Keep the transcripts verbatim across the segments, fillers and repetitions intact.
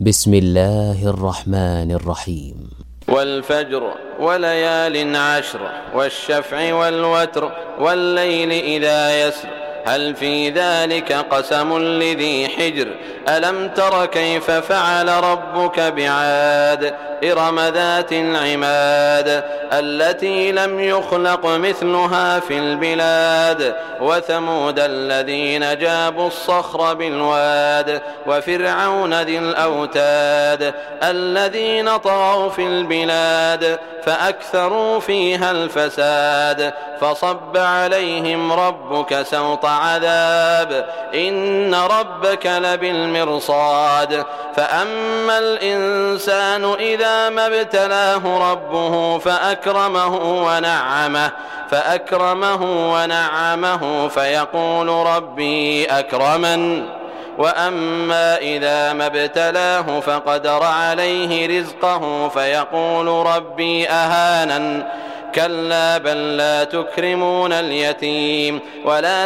بسم الله الرحمن الرحيم. والفجر وليال عشر والشفع والوتر والليل إذا يسر هل في ذلك قسم لذي حجر ألم تر كيف فعل ربك بعاد إرم ذات العماد التي لم يخلق مثلها في البلاد وثمود الذين جابوا الصخر بالواد وفرعون ذي الأوتاد الذين طغوا في البلاد فأكثروا فيها الفساد فصب عليهم ربك سوط عذاب إن ربك لبالمرصاد فأما الإنسان إذا ما ابتلاه ربه فأكرمه ونعمه فأكرمه ونعمه فيقول ربي أكرمن وأما إذا ما ابتلاه فقدر عليه رزقه فيقول ربي أهانن كلا بل لا تكرمون اليتيم ولا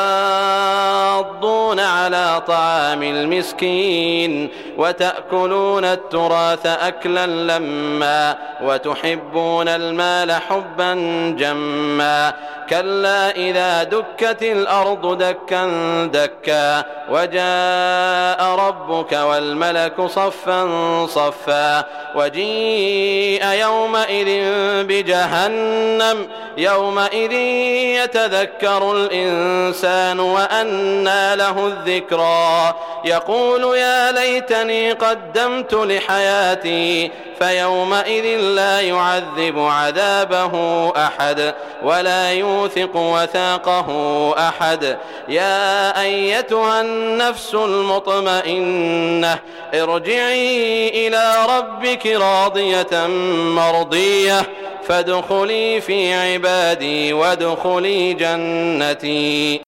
تحاضون على طعام المسكين وتأكلون التراث أكلا لما وتحبون المال حبا جما كلا إذا دكت الأرض دكا دكا وجاء ربك والملك صفا صفا وجيء يومئذ بجهنم يومئذ يتذكر الإنسان وأنى له الذكرى يقول يا ليتني قدمت لحياتي فيومئذ لا يعذب عذابه أحد ولا يوثق وثاقه أحد يا أيتها النفس المطمئنة ارجعي إلى ربك راضية مرضية فادخلي في عبادي وادخلي جنتي.